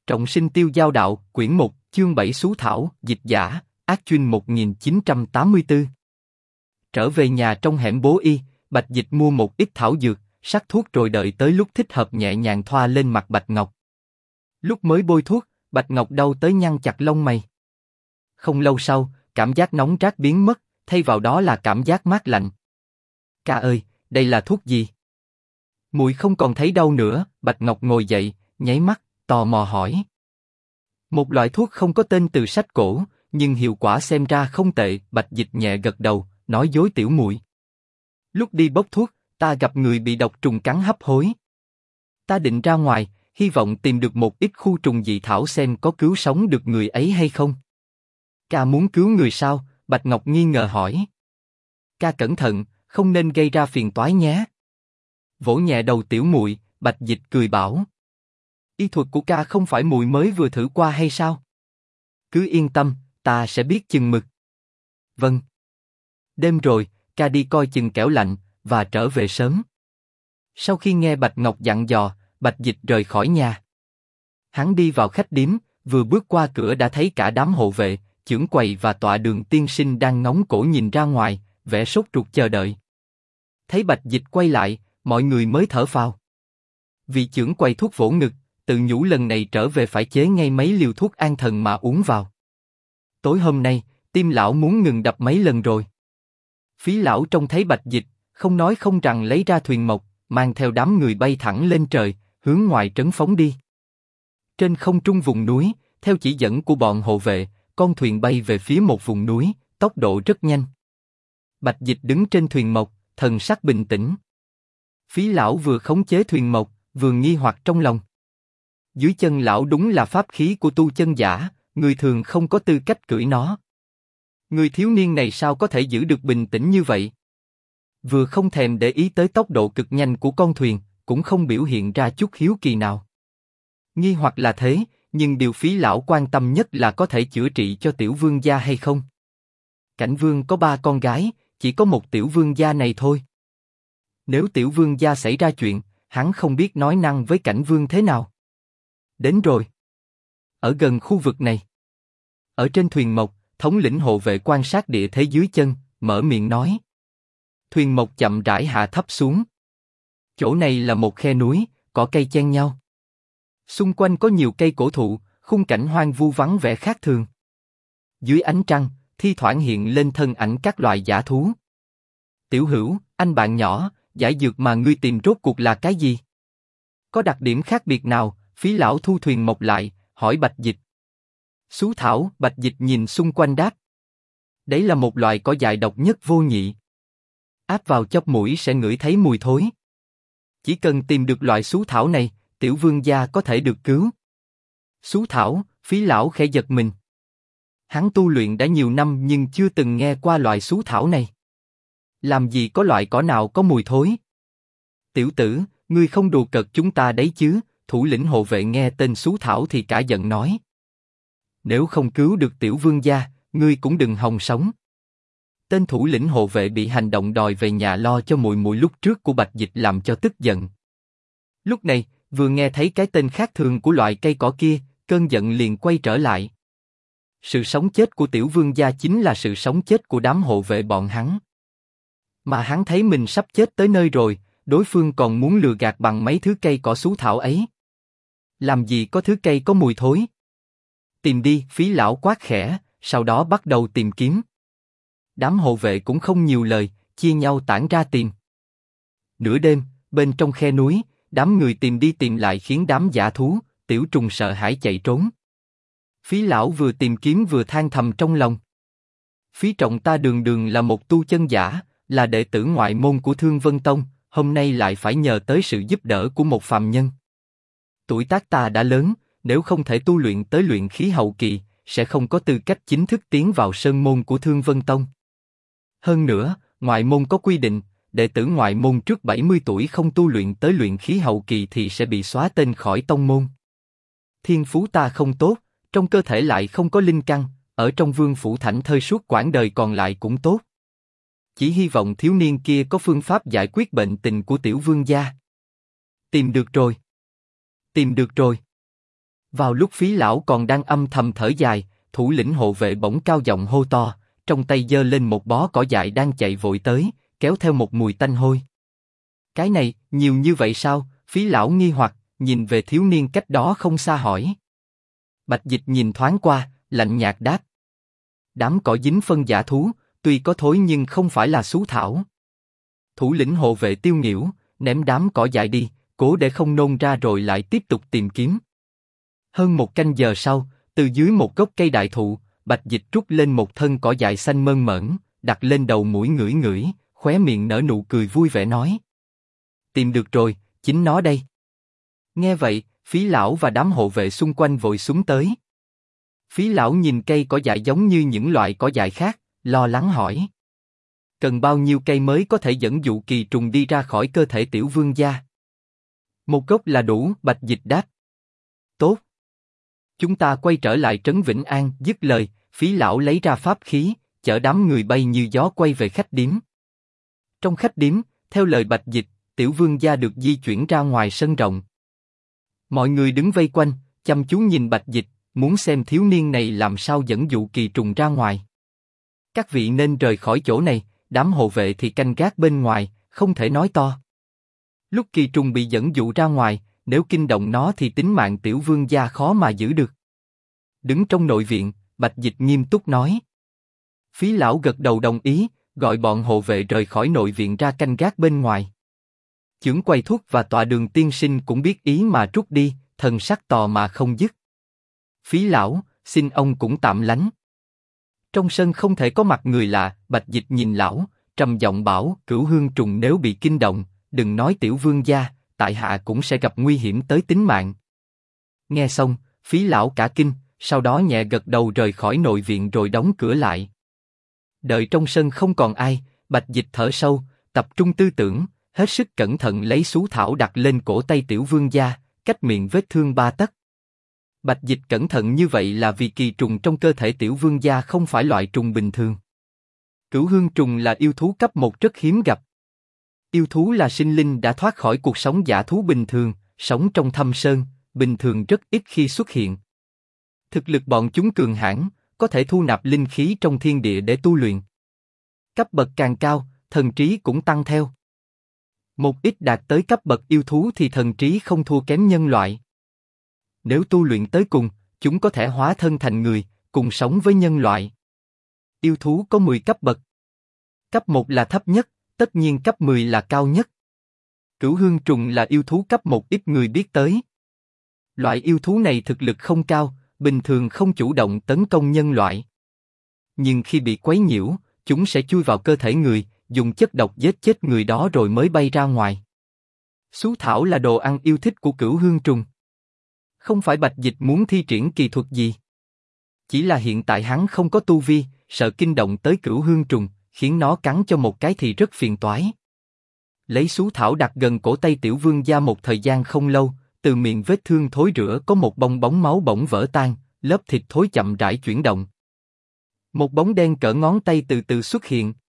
Trọng sinh tiêu giao đạo, quyển 1, chương 7 Sú Thảo, dịch giả, Ác Chuyên 1984. Trở về nhà trong hẻm Bố Y, Bạch Dịch mua một ít thảo dược, sắc thuốc rồi đợi tới lúc thích hợp nhẹ nhàng thoa lên mặt Bạch Ngọc. Lúc mới bôi thuốc, Bạch Ngọc đau tới nhăn chặt lông mày. Không lâu sau, cảm giác nóng rát biến mất, thay vào đó là cảm giác mát lạnh. Ca ơi, đây là thuốc gì? Muội không còn thấy đau nữa. Bạch Ngọc ngồi dậy, nháy mắt, tò mò hỏi. Một loại thuốc không có tên từ sách cổ, nhưng hiệu quả xem ra không tệ. Bạch Dịch nhẹ gật đầu, nói dối tiểu muội. Lúc đi bốc thuốc, ta gặp người bị độc trùng cắn hấp hối. Ta định ra ngoài, hy vọng tìm được một ít khu trùng dị thảo xem có cứu sống được người ấy hay không. Ca muốn cứu người sao? Bạch Ngọc nghi ngờ hỏi. Ca cẩn thận, không nên gây ra phiền toái nhé. Vỗ nhẹ đầu tiểu muội, Bạch Dịch cười bảo. Y thuật của ca không phải muội mới vừa thử qua hay sao? Cứ yên tâm, ta sẽ biết chừng mực. Vâng. Đêm rồi, ca đi coi chừng kẻo lạnh và trở về sớm. Sau khi nghe Bạch Ngọc dặn dò, Bạch Dịch rời khỏi nhà. Hắn đi vào khách điếm, vừa bước qua cửa đã thấy cả đám hộ vệ, chưởng quầy và tọa đường tiên sinh đang ngóng cổ nhìn ra ngoài, vẻ sốt ruột chờ đợi. Thấy Bạch Dịch quay lại, mọi người mới thở phào. Vị chưởng quầy thuốc vỗ ngực, tự nhủ lần này trở về phải chế ngay mấy liều thuốc an thần mà uống vào. Tối hôm nay, tim lão muốn ngừng đập mấy lần rồi. Phí lão trông thấy Bạch Dịch, không nói không rằng lấy ra thuyền mộc, mang theo đám người bay thẳng lên trời, hướng ngoài trấn phóng đi. Trên không trung vùng núi, theo chỉ dẫn của bọn hộ vệ, con thuyền bay về phía một vùng núi, tốc độ rất nhanh. Bạch Dịch đứng trên thuyền mộc, thần sắc bình tĩnh. Phí lão vừa khống chế thuyền mộc, vừa nghi hoặc trong lòng. Dưới chân lão đúng là pháp khí của tu chân giả, người thường không có tư cách cưỡi nó. Người thiếu niên này sao có thể giữ được bình tĩnh như vậy? Vừa không thèm để ý tới tốc độ cực nhanh của con thuyền, cũng không biểu hiện ra chút hiếu kỳ nào. Nghi hoặc là thế, nhưng điều Phí lão quan tâm nhất là có thể chữa trị cho tiểu vương gia hay không. Cảnh vương có 3 con gái, chỉ có một tiểu vương gia này thôi. Nếu tiểu vương gia xảy ra chuyện, hắn không biết nói năng với cảnh vương thế nào. Đến rồi. Ở gần khu vực này. Ở trên thuyền mộc, thống lĩnh hộ vệ quan sát địa thế dưới chân, mở miệng nói. Thuyền mộc chậm rãi hạ thấp xuống. Chỗ này là một khe núi, cỏ cây chen nhau. Xung quanh có nhiều cây cổ thụ, khung cảnh hoang vu vắng vẻ khác thường. Dưới ánh trăng, thi thoảng hiện lên thân ảnh các loài dã thú. Tiểu Hữu, anh bạn nhỏ, giải dược mà ngươi tìm rốt cuộc là cái gì? Có đặc điểm khác biệt nào? Phí lão thu thuyền mộc lại, hỏi Bạch Dịch. Sú thảo. Bạch Dịch nhìn xung quanh đáp. Đấy là một loại cỏ dại độc nhất vô nhị. Áp vào chóp mũi sẽ ngửi thấy mùi thối. Chỉ cần tìm được loại sú thảo này, tiểu vương gia có thể được cứu. Sú thảo. Phí lão khẽ giật mình. Hắn tu luyện đã nhiều năm nhưng chưa từng nghe qua loại sú thảo này. Làm gì có loại cỏ nào có mùi thối? Tiểu tử, ngươi không đùa cợt chúng ta đấy chứ? Thủ lĩnh hộ vệ nghe tên sú thảo thì cả giận nói. Nếu không cứu được tiểu vương gia, ngươi cũng đừng hòng sống. Tên thủ lĩnh hộ vệ bị hành động đòi về nhà lo cho muội muội lúc trước của Bạch Dịch làm cho tức giận. Lúc này, vừa nghe thấy cái tên khác thường của loại cây cỏ kia, cơn giận liền quay trở lại. Sự sống chết của tiểu vương gia chính là sự sống chết của đám hộ vệ bọn hắn. Mà hắn thấy mình sắp chết tới nơi rồi, đối phương còn muốn lừa gạt bằng mấy thứ cây cỏ sú thảo ấy. Làm gì có thứ cây có mùi thối? Tìm đi. Phí lão quát khẽ, sau đó bắt đầu tìm kiếm. Đám hộ vệ cũng không nhiều lời, chia nhau tản ra tìm. Nửa đêm, bên trong khe núi, đám người tìm đi tìm lại khiến đám dã thú, tiểu trùng sợ hãi chạy trốn. Phí lão vừa tìm kiếm vừa than thầm trong lòng. Phí Trọng ta đường đường là một tu chân giả, là đệ tử ngoại môn của Thương Vân Tông, hôm nay lại phải nhờ tới sự giúp đỡ của một phàm nhân. Tuổi tác ta đã lớn, nếu không thể tu luyện tới luyện khí hậu kỳ, sẽ không có tư cách chính thức tiến vào sơn môn của Thương Vân Tông. Hơn nữa, ngoại môn có quy định, đệ tử ngoại môn trước 70 tuổi không tu luyện tới luyện khí hậu kỳ thì sẽ bị xóa tên khỏi tông môn. Thiên phú ta không tốt, trong cơ thể lại không có linh căn, ở trong vương phủ thảnh thơi suốt quãng đời còn lại cũng tốt. Chỉ hy vọng thiếu niên kia có phương pháp giải quyết bệnh tình của tiểu vương gia. Tìm được rồi. Tìm được rồi. Vào lúc Phí lão còn đang âm thầm thở dài, thủ lĩnh hộ vệ bỗng cao giọng hô to, trong tay giơ lên một bó cỏ dại đang chạy vội tới, kéo theo một mùi tanh hôi. Cái này, nhiều như vậy sao? Phí lão nghi hoặc, nhìn về thiếu niên cách đó không xa hỏi. Bạch Dịch nhìn thoáng qua, lạnh nhạt đáp. Đám cỏ dính phân dã thú, tuy có thối nhưng không phải là xú thảo. Thủ lĩnh hộ vệ tiêu nghỉu, ném đám cỏ dại đi, cố để không nôn ra rồi lại tiếp tục tìm kiếm. Hơn một canh giờ sau, từ dưới một gốc cây đại thụ, Bạch Dịch trút lên một thân cỏ dại xanh mơn mởn, đặt lên đầu mũi ngửi ngửi, khóe miệng nở nụ cười vui vẻ nói. Tìm được rồi, chính nó đây. Nghe vậy, Phí lão và đám hộ vệ xung quanh vội xúm tới. Phí lão nhìn cây cỏ dại giống như những loại cỏ dại khác, lo lắng hỏi. Cần bao nhiêu cây mới có thể dẫn dụ kỳ trùng đi ra khỏi cơ thể tiểu vương gia? Một gốc là đủ, Bạch Dịch đáp. Tốt. Chúng ta quay trở lại trấn Vĩnh An, dứt lời, Phí lão lấy ra pháp khí, chở đám người bay như gió quay về khách điếm. Trong khách điếm, theo lời Bạch Dịch, tiểu vương gia được di chuyển ra ngoài sân rộng. Mọi người đứng vây quanh, chăm chú nhìn Bạch Dịch, muốn xem thiếu niên này làm sao dẫn dụ kỳ trùng ra ngoài. Các vị nên rời khỏi chỗ này, đám hộ vệ thì canh gác bên ngoài, không thể nói to. Lúc kỳ trùng bị dẫn dụ ra ngoài, nếu kinh động nó thì tính mạng tiểu vương gia khó mà giữ được. Đứng trong nội viện, Bạch Dịch nghiêm túc nói. Phí lão gật đầu đồng ý, gọi bọn hộ vệ rời khỏi nội viện ra canh gác bên ngoài. Chưởng quầy thuốc và tọa đường tiên sinh cũng biết ý mà rút đi, thần sắc tò mà không dứt. Phí lão, xin ông cũng tạm lánh. Trong sân không thể có mặt người lạ, Bạch Dịch nhìn lão, trầm giọng bảo, Cửu Hương trùng nếu bị kinh động, đừng nói tiểu vương gia, tại hạ cũng sẽ gặp nguy hiểm tới tính mạng. Nghe xong, Phí lão cả kinh, sau đó nhẹ gật đầu rời khỏi nội viện rồi đóng cửa lại. Đợi trong sân không còn ai, Bạch Dịch thở sâu, tập trung tư tưởng, hết sức cẩn thận lấy sú thảo đặt lên cổ tay tiểu vương gia, cách miệng vết thương 3 tấc. Bạch Dịch cẩn thận như vậy là vì kỳ trùng trong cơ thể tiểu vương gia không phải loại trùng bình thường. Cửu hương trùng là yêu thú cấp 1 rất hiếm gặp. Yêu thú là sinh linh đã thoát khỏi cuộc sống dã thú bình thường, sống trong thâm sơn, bình thường rất ít khi xuất hiện. Thực lực bọn chúng cường hãn, có thể thu nạp linh khí trong thiên địa để tu luyện. Cấp bậc càng cao, thần trí cũng tăng theo. Một ít đạt tới cấp bậc yêu thú thì thần trí không thua kém nhân loại. Nếu tu luyện tới cùng, chúng có thể hóa thân thành người, cùng sống với nhân loại. Yêu thú có 10 cấp bậc. Cấp 1 là thấp nhất, tất nhiên cấp 10 là cao nhất. Cửu hương trùng là yêu thú cấp 1 ít người biết tới. Loại yêu thú này thực lực không cao, bình thường không chủ động tấn công nhân loại. Nhưng khi bị quấy nhiễu, chúng sẽ chui vào cơ thể người, dùng chất độc giết chết người đó rồi mới bay ra ngoài. Sú thảo là đồ ăn yêu thích của cửu hương trùng. Không phải Bạch Dịch muốn thi triển kỳ thuật gì. Chỉ là hiện tại hắn không có tu vi, sợ kinh động tới cửu hương trùng, khiến nó cắn cho một cái thì rất phiền toái. Lấy sú thảo đặt gần cổ tay tiểu vương gia một thời gian không lâu, từ miệng vết thương thối rữa có một bong bóng máu bỗng vỡ tan, lớp thịt thối chậm rãi chuyển động. Một bóng đen cỡ ngón tay từ từ xuất hiện.